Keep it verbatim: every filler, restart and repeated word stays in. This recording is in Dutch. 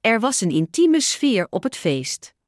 Er was een intieme sfeer op het feest.